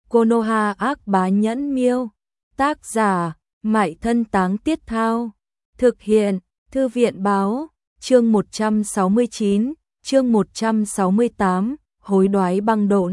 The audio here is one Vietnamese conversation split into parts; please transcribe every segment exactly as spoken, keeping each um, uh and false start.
Konoha ác bá nhẫn miêu. Tác giả, Mại Thân Táng Tiết Thao. Thực hiện, Thư viện báo. Chương một trăm sáu mươi chín, chương một trăm sáu mươi tám, hối đoái băng độn.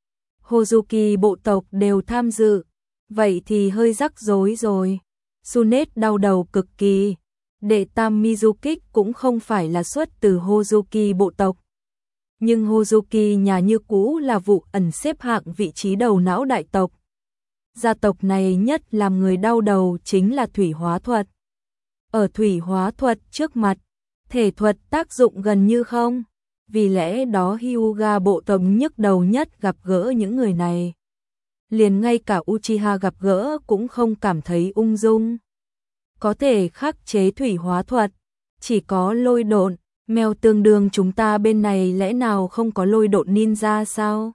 Hozuki bộ tộc đều tham dự, vậy thì hơi rắc rối rồi. Tsunade đau đầu cực kỳ. Đệ tam Mizukik cũng không phải là xuất từ Hozuki bộ tộc. Nhưng Hozuki nhà như cũ là vụ ẩn xếp hạng vị trí đầu não đại tộc. Gia tộc này nhất làm người đau đầu chính là thủy hóa thuật. Ở thủy hóa thuật trước mặt, thể thuật tác dụng gần như không. Vì lẽ đó Hyuga bộ tộc nhức đầu nhất gặp gỡ những người này. Liền ngay cả Uchiha gặp gỡ cũng không cảm thấy ung dung. Có thể khắc chế thủy hóa thuật, chỉ có lôi độn. Mèo tương đương chúng ta bên này lẽ nào không có lôi độn ninja sao?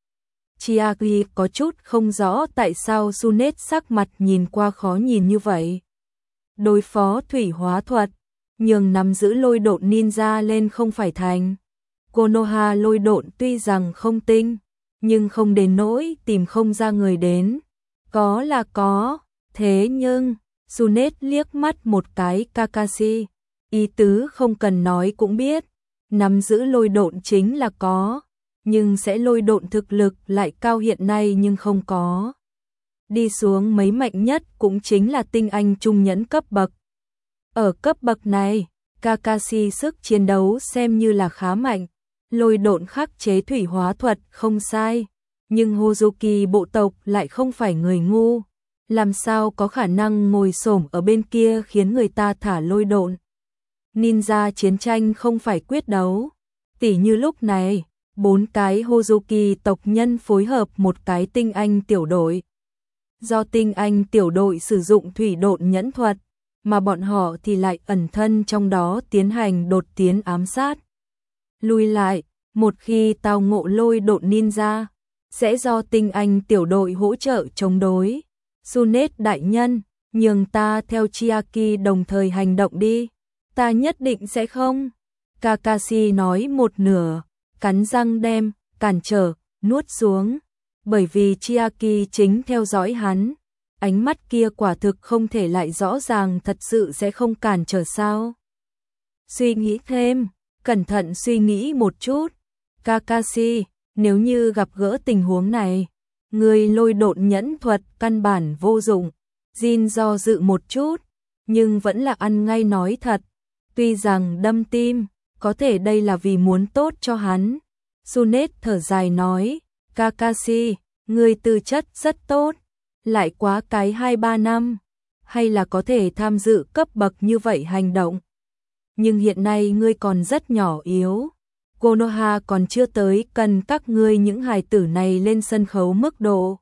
Chiaki có chút không rõ tại sao Tsunade sắc mặt nhìn qua khó nhìn như vậy. Đối phó thủy hóa thuật, nhường nắm giữ lôi độn ninja lên không phải thành. Konoha lôi độn tuy rằng không tinh, nhưng không đến nỗi tìm không ra người đến. Có là có, thế nhưng, Tsunade liếc mắt một cái Kakashi. Ý tứ không cần nói cũng biết, nắm giữ lôi độn chính là có, nhưng sẽ lôi độn thực lực lại cao hiện nay nhưng không có. Đi xuống mấy mạnh nhất cũng chính là tinh anh trung nhẫn cấp bậc. Ở cấp bậc này, Kakashi sức chiến đấu xem như là khá mạnh, lôi độn khắc chế thủy hóa thuật không sai, nhưng Hozuki bộ tộc lại không phải người ngu, làm sao có khả năng ngồi xổm ở bên kia khiến người ta thả lôi độn. Ninja chiến tranh không phải quyết đấu. Tỉ như lúc này, bốn cái Hozuki tộc nhân phối hợp một cái tinh anh tiểu đội. Do tinh anh tiểu đội sử dụng thủy độn nhẫn thuật, mà bọn họ thì lại ẩn thân trong đó tiến hành đột tiến ám sát. Lùi lại, một khi tao ngộ lôi độn ninja, sẽ do tinh anh tiểu đội hỗ trợ chống đối. Tsunade đại nhân, nhường ta theo Chiaki đồng thời hành động đi. Ta nhất định sẽ không. Kakashi nói một nửa, cắn răng đem, cản trở, nuốt xuống. Bởi vì Chiaki chính theo dõi hắn. Ánh mắt kia quả thực không thể lại rõ ràng thật sự sẽ không cản trở sao. Suy nghĩ thêm, cẩn thận suy nghĩ một chút. Kakashi, nếu như gặp gỡ tình huống này, người lôi độn nhẫn thuật căn bản vô dụng. Jin do dự một chút, nhưng vẫn là ăn ngay nói thật. Tuy rằng đâm tim, có thể đây là vì muốn tốt cho hắn. Tsunade thở dài nói, Kakashi, người tư chất rất tốt, lại quá cái hai ba năm, hay là có thể tham dự cấp bậc như vậy hành động. Nhưng hiện nay ngươi còn rất nhỏ yếu. Konoha còn chưa tới cần các ngươi những hài tử này lên sân khấu mức độ.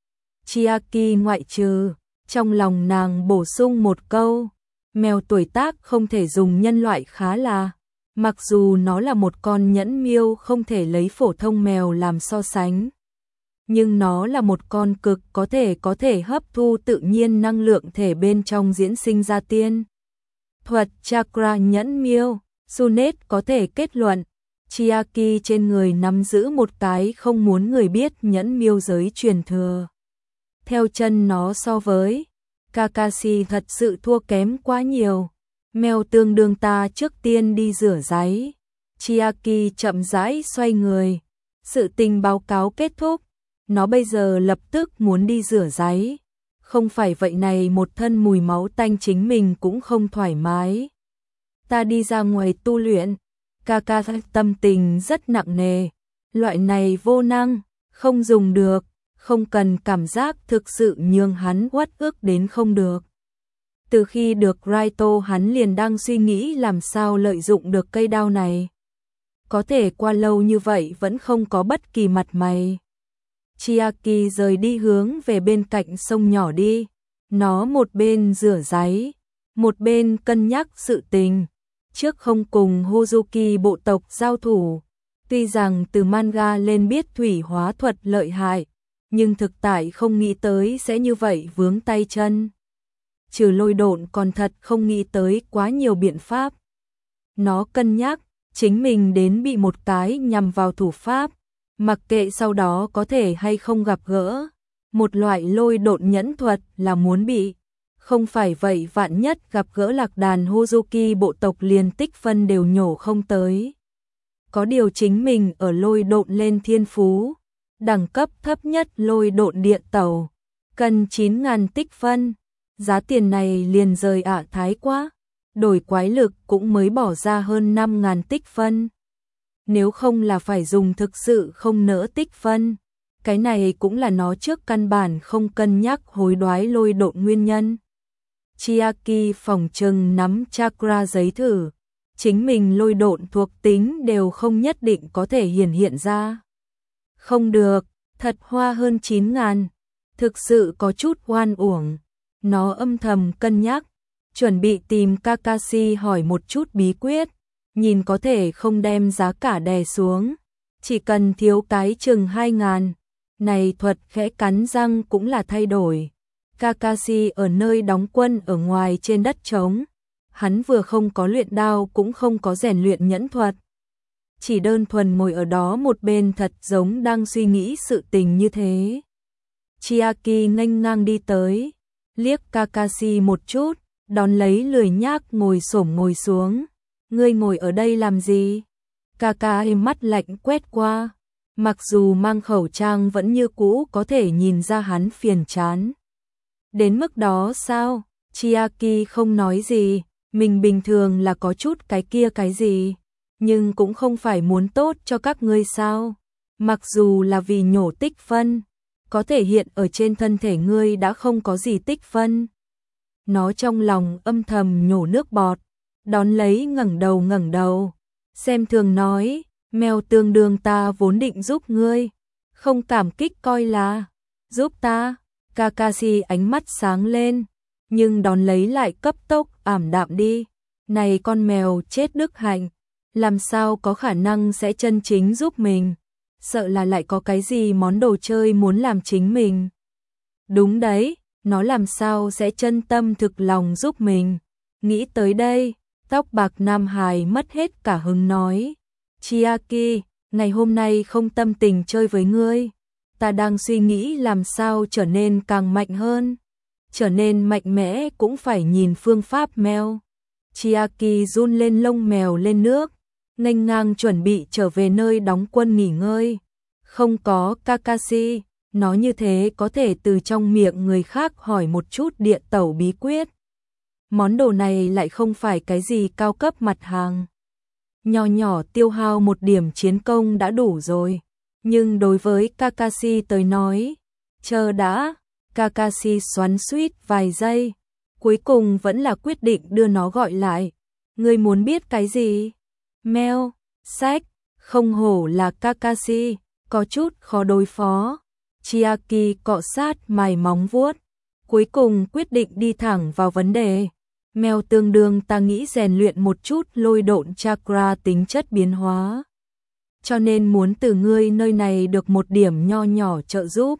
Chiaki ngoại trừ, trong lòng nàng bổ sung một câu. Mèo tuổi tác không thể dùng nhân loại khá là, mặc dù nó là một con nhẫn miêu không thể lấy phổ thông mèo làm so sánh. Nhưng nó là một con cực có thể có thể hấp thu tự nhiên năng lượng thể bên trong diễn sinh ra tiên. Thuật chakra nhẫn miêu, Tsunade có thể kết luận, Chiaki trên người nắm giữ một cái không muốn người biết nhẫn miêu giới truyền thừa. Theo chân nó so với Kakashi thật sự thua kém quá nhiều. Mèo tương đương ta trước tiên đi rửa ráy. Chiaki chậm rãi xoay người. Sự tình báo cáo kết thúc. Nó bây giờ lập tức muốn đi rửa ráy. Không phải vậy này một thân mùi máu tanh chính mình cũng không thoải mái. Ta đi ra ngoài tu luyện. Kakashi tâm tình rất nặng nề. Loại này vô năng, không dùng được. Không cần cảm giác thực sự nhường hắn uất ức đến không được. Từ khi được Raito hắn liền đang suy nghĩ làm sao lợi dụng được cây đao này. Có thể qua lâu như vậy vẫn không có bất kỳ mặt mày. Chiaki rời đi hướng về bên cạnh sông nhỏ đi. Nó một bên rửa ráy, một bên cân nhắc sự tình. Trước không cùng Hozuki bộ tộc giao thủ. Tuy rằng từ manga lên biết thủy hóa thuật lợi hại, nhưng thực tại không nghĩ tới sẽ như vậy vướng tay chân. Trừ lôi độn còn thật không nghĩ tới quá nhiều biện pháp. Nó cân nhắc, chính mình đến bị một cái nhằm vào thủ pháp, mặc kệ sau đó có thể hay không gặp gỡ, một loại lôi độn nhẫn thuật là muốn bị. Không phải vậy vạn nhất gặp gỡ lạc đàn Hozuki bộ tộc liền tích phân đều nhổ không tới. Có điều chính mình ở lôi độn lên thiên phú, đẳng cấp thấp nhất lôi độn địa tàu, cần chín nghìn tích phân, giá tiền này liền rời ạ thái quá, đổi quái lực cũng mới bỏ ra hơn năm nghìn tích phân. Nếu không là phải dùng thực sự không nỡ tích phân, cái này cũng là nó trước căn bản không cân nhắc hối đoái lôi độn nguyên nhân. Chiaki phỏng chừng nắm chakra giấy thử, chính mình lôi độn thuộc tính đều không nhất định có thể hiển hiện ra. Không được, thật hoa hơn chín ngàn, thực sự có chút oan uổng. Nó âm thầm cân nhắc, chuẩn bị tìm Kakashi hỏi một chút bí quyết, nhìn có thể không đem giá cả đè xuống, chỉ cần thiếu cái chừng hai ngàn. Này thuật khẽ cắn răng cũng là thay đổi. Kakashi ở nơi đóng quân ở ngoài trên đất trống, hắn vừa không có luyện đao cũng không có rèn luyện nhẫn thuật. Chỉ đơn thuần ngồi ở đó một bên thật giống đang suy nghĩ sự tình như thế. Chiaki nghênh ngang đi tới, liếc Kakashi một chút, đón lấy lười nhác ngồi xổm ngồi xuống. Ngươi ngồi ở đây làm gì? Kakashi mắt lạnh quét qua, mặc dù mang khẩu trang vẫn như cũ có thể nhìn ra hắn phiền chán. Đến mức đó sao? Chiaki không nói gì, mình bình thường là có chút cái kia cái gì, nhưng cũng không phải muốn tốt cho các ngươi sao? Mặc dù là vì nhổ tích phân, có thể hiện ở trên thân thể ngươi đã không có gì tích phân. Nó trong lòng âm thầm nhổ nước bọt, đón lấy ngẩng đầu ngẩng đầu, xem thường nói, mèo tương đương ta vốn định giúp ngươi, không cảm kích coi là giúp ta. Kakashi ánh mắt sáng lên, nhưng đón lấy lại cấp tốc ảm đạm đi. Này con mèo chết đức hạnh, làm sao có khả năng sẽ chân chính giúp mình, sợ là lại có cái gì món đồ chơi muốn làm chính mình. Đúng đấy, nó làm sao sẽ chân tâm thực lòng giúp mình. Nghĩ tới đây, tóc bạc Nam Hải mất hết cả hứng nói, Chiaki, ngày hôm nay không tâm tình chơi với ngươi. Ta đang suy nghĩ làm sao trở nên càng mạnh hơn. Trở nên mạnh mẽ cũng phải nhìn phương pháp mèo. Chiaki run lên lông mèo lên nước, nghênh ngang chuẩn bị trở về nơi đóng quân nghỉ ngơi. Không có Kakashi, nó như thế có thể từ trong miệng người khác hỏi một chút địa tẩu bí quyết. Món đồ này lại không phải cái gì cao cấp mặt hàng. Nhỏ nhỏ tiêu hao một điểm chiến công đã đủ rồi. Nhưng đối với Kakashi tới nói, chờ đã, Kakashi xoắn xuýt vài giây, cuối cùng vẫn là quyết định đưa nó gọi lại. Ngươi muốn biết cái gì? Mèo, sách, không hổ là Kakashi, có chút khó đối phó. Chiaki cọ sát mài móng vuốt, cuối cùng quyết định đi thẳng vào vấn đề. Mèo tương đương ta nghĩ rèn luyện một chút lôi độn chakra tính chất biến hóa, cho nên muốn từ ngươi nơi này được một điểm nho nhỏ trợ giúp.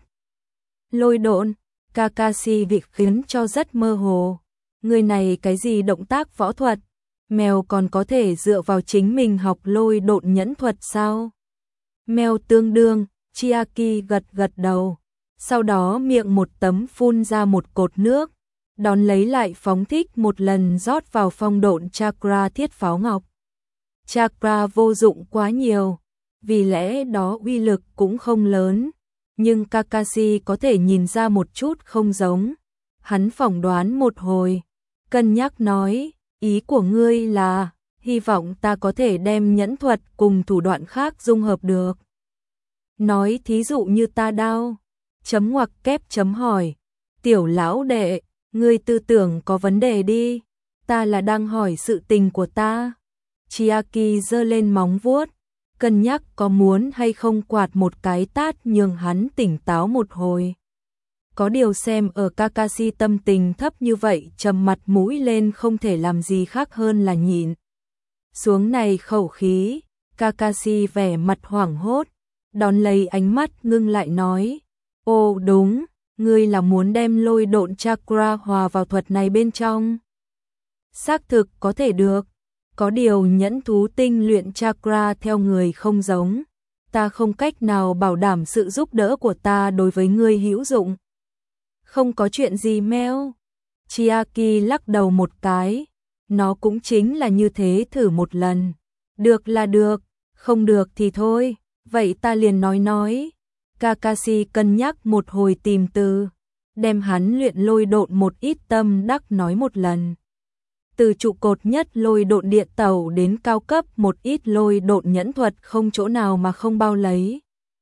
Lôi độn, Kakashi việc khiến cho rất mơ hồ. Người này cái gì động tác võ thuật, mèo còn có thể dựa vào chính mình học lôi độn nhẫn thuật sao? Mèo tương đương, Chiaki gật gật đầu, sau đó miệng một tấm phun ra một cột nước, đón lấy lại phóng thích một lần rót vào phong độn chakra thiết pháo ngọc. Chakra vô dụng quá nhiều, vì lẽ đó uy lực cũng không lớn, nhưng Kakashi có thể nhìn ra một chút không giống. Hắn phỏng đoán một hồi, cân nhắc nói, ý của ngươi là, hy vọng ta có thể đem nhẫn thuật cùng thủ đoạn khác dung hợp được. Nói thí dụ như ta đao, chấm ngoặc kép chấm hỏi, tiểu lão đệ, ngươi tư tưởng có vấn đề đi, ta là đang hỏi sự tình của ta. Chiaki giơ lên móng vuốt, cân nhắc có muốn hay không quạt một cái tát nhường hắn tỉnh táo một hồi. Có điều xem ở Kakashi tâm tình thấp như vậy, trầm mặt mũi lên không thể làm gì khác hơn là nhịn xuống này khẩu khí. Kakashi vẻ mặt hoảng hốt, đón lấy ánh mắt ngưng lại nói, ô đúng, ngươi là muốn đem lôi độn chakra hòa vào thuật này bên trong. Xác thực có thể được, có điều nhẫn thú tinh luyện chakra theo người không giống, ta không cách nào bảo đảm sự giúp đỡ của ta đối với ngươi hữu dụng. Không có chuyện gì Meo. Chiaki lắc đầu một cái, nó cũng chính là như thế, thử một lần. Được là được, không được thì thôi, vậy ta liền nói nói. Kakashi cân nhắc một hồi tìm từ, đem hắn luyện lôi độn một ít tâm đắc nói một lần. Từ trụ cột nhất lôi độn địa tẩu đến cao cấp một ít lôi độn nhẫn thuật không chỗ nào mà không bao lấy.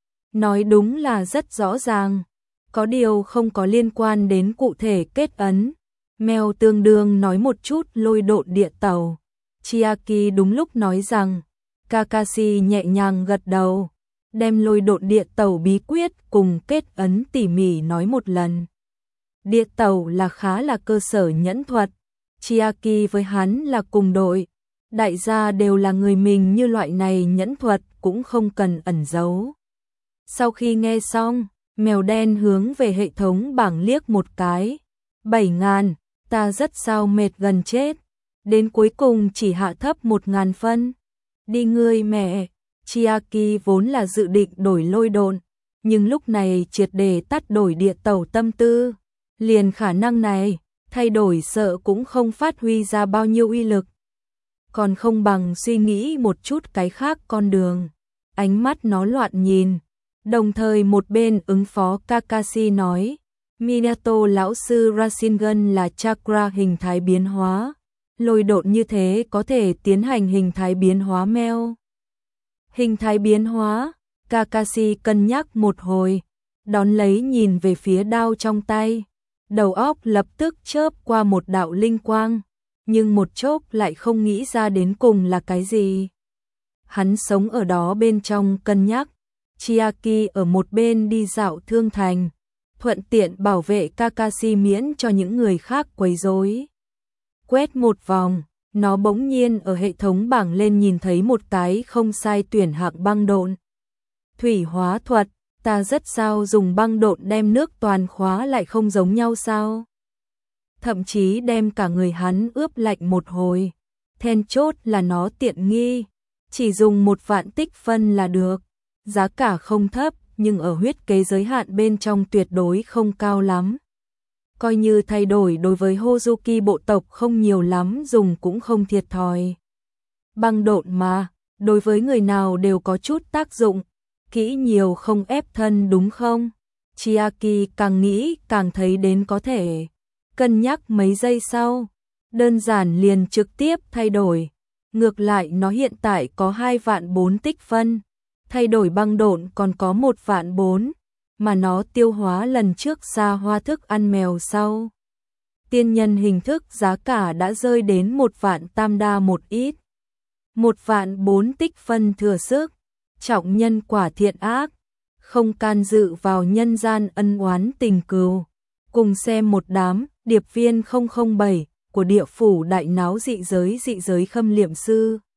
Nói đúng là rất rõ ràng, có điều không có liên quan đến cụ thể kết ấn. Mèo tương đương nói một chút lôi độn địa tẩu. Chiaki đúng lúc nói rằng, Kakashi nhẹ nhàng gật đầu, đem lôi độn địa tẩu bí quyết cùng kết ấn tỉ mỉ nói một lần. Địa tẩu là khá là cơ sở nhẫn thuật, Chiaki với hắn là cùng đội, đại gia đều là người mình, như loại này nhẫn thuật cũng không cần ẩn giấu. Sau khi nghe xong, mèo đen hướng về hệ thống bảng liếc một cái, bảy ngàn, ta rất sao mệt gần chết, đến cuối cùng chỉ hạ thấp một ngàn phân. Đi ngươi mẹ. Chiaki vốn là dự định đổi lôi độn, nhưng lúc này triệt để tắt đổi địa tẩu tâm tư, liền khả năng này, thay đổi sợ cũng không phát huy ra bao nhiêu uy lực. Còn không bằng suy nghĩ một chút cái khác con đường. Ánh mắt nó loạn nhìn, đồng thời một bên ứng phó Kakashi nói, Minato lão sư Rasengan là chakra hình thái biến hóa, lôi độn như thế có thể tiến hành hình thái biến hóa Meo. Hình thái biến hóa, Kakashi cân nhắc một hồi, đón lấy nhìn về phía đao trong tay, đầu óc lập tức chớp qua một đạo linh quang, nhưng một chốc lại không nghĩ ra đến cùng là cái gì. Hắn sống ở đó bên trong cân nhắc, Chiaki ở một bên đi dạo thương thành, thuận tiện bảo vệ Kakashi miễn cho những người khác quấy rối. Quét một vòng, nó bỗng nhiên ở hệ thống bảng lên nhìn thấy một cái không sai tuyển hạng băng độn. Thủy hóa thuật, ta rất sao dùng băng độn đem nước toàn khóa lại không giống nhau sao? Thậm chí đem cả người hắn ướp lạnh một hồi. Then chốt là nó tiện nghi, chỉ dùng một vạn tích phân là được. Giá cả không thấp, nhưng ở huyết kế giới hạn bên trong tuyệt đối không cao lắm. Coi như thay đổi đối với Hozuki bộ tộc không nhiều lắm dùng cũng không thiệt thòi. Băng độn mà, đối với người nào đều có chút tác dụng, kỹ nhiều không ép thân đúng không? Chiaki càng nghĩ càng thấy đến có thể. Cân nhắc mấy giây sau, đơn giản liền trực tiếp thay đổi. Ngược lại nó hiện tại có hai vạn bốn tích phân, thay đổi băng độn còn có một vạn bốn. Mà nó tiêu hóa lần trước xa hoa thức ăn mèo sau. Tiên nhân hình thức giá cả đã rơi đến một vạn tam đa một ít. Một vạn bốn tích phân thừa sức, trọng nhân quả thiện ác, không can dự vào nhân gian ân oán tình cừu. Cùng xem một đám, điệp viên không không bảy của địa phủ đại náo dị giới dị giới khâm liệm sư.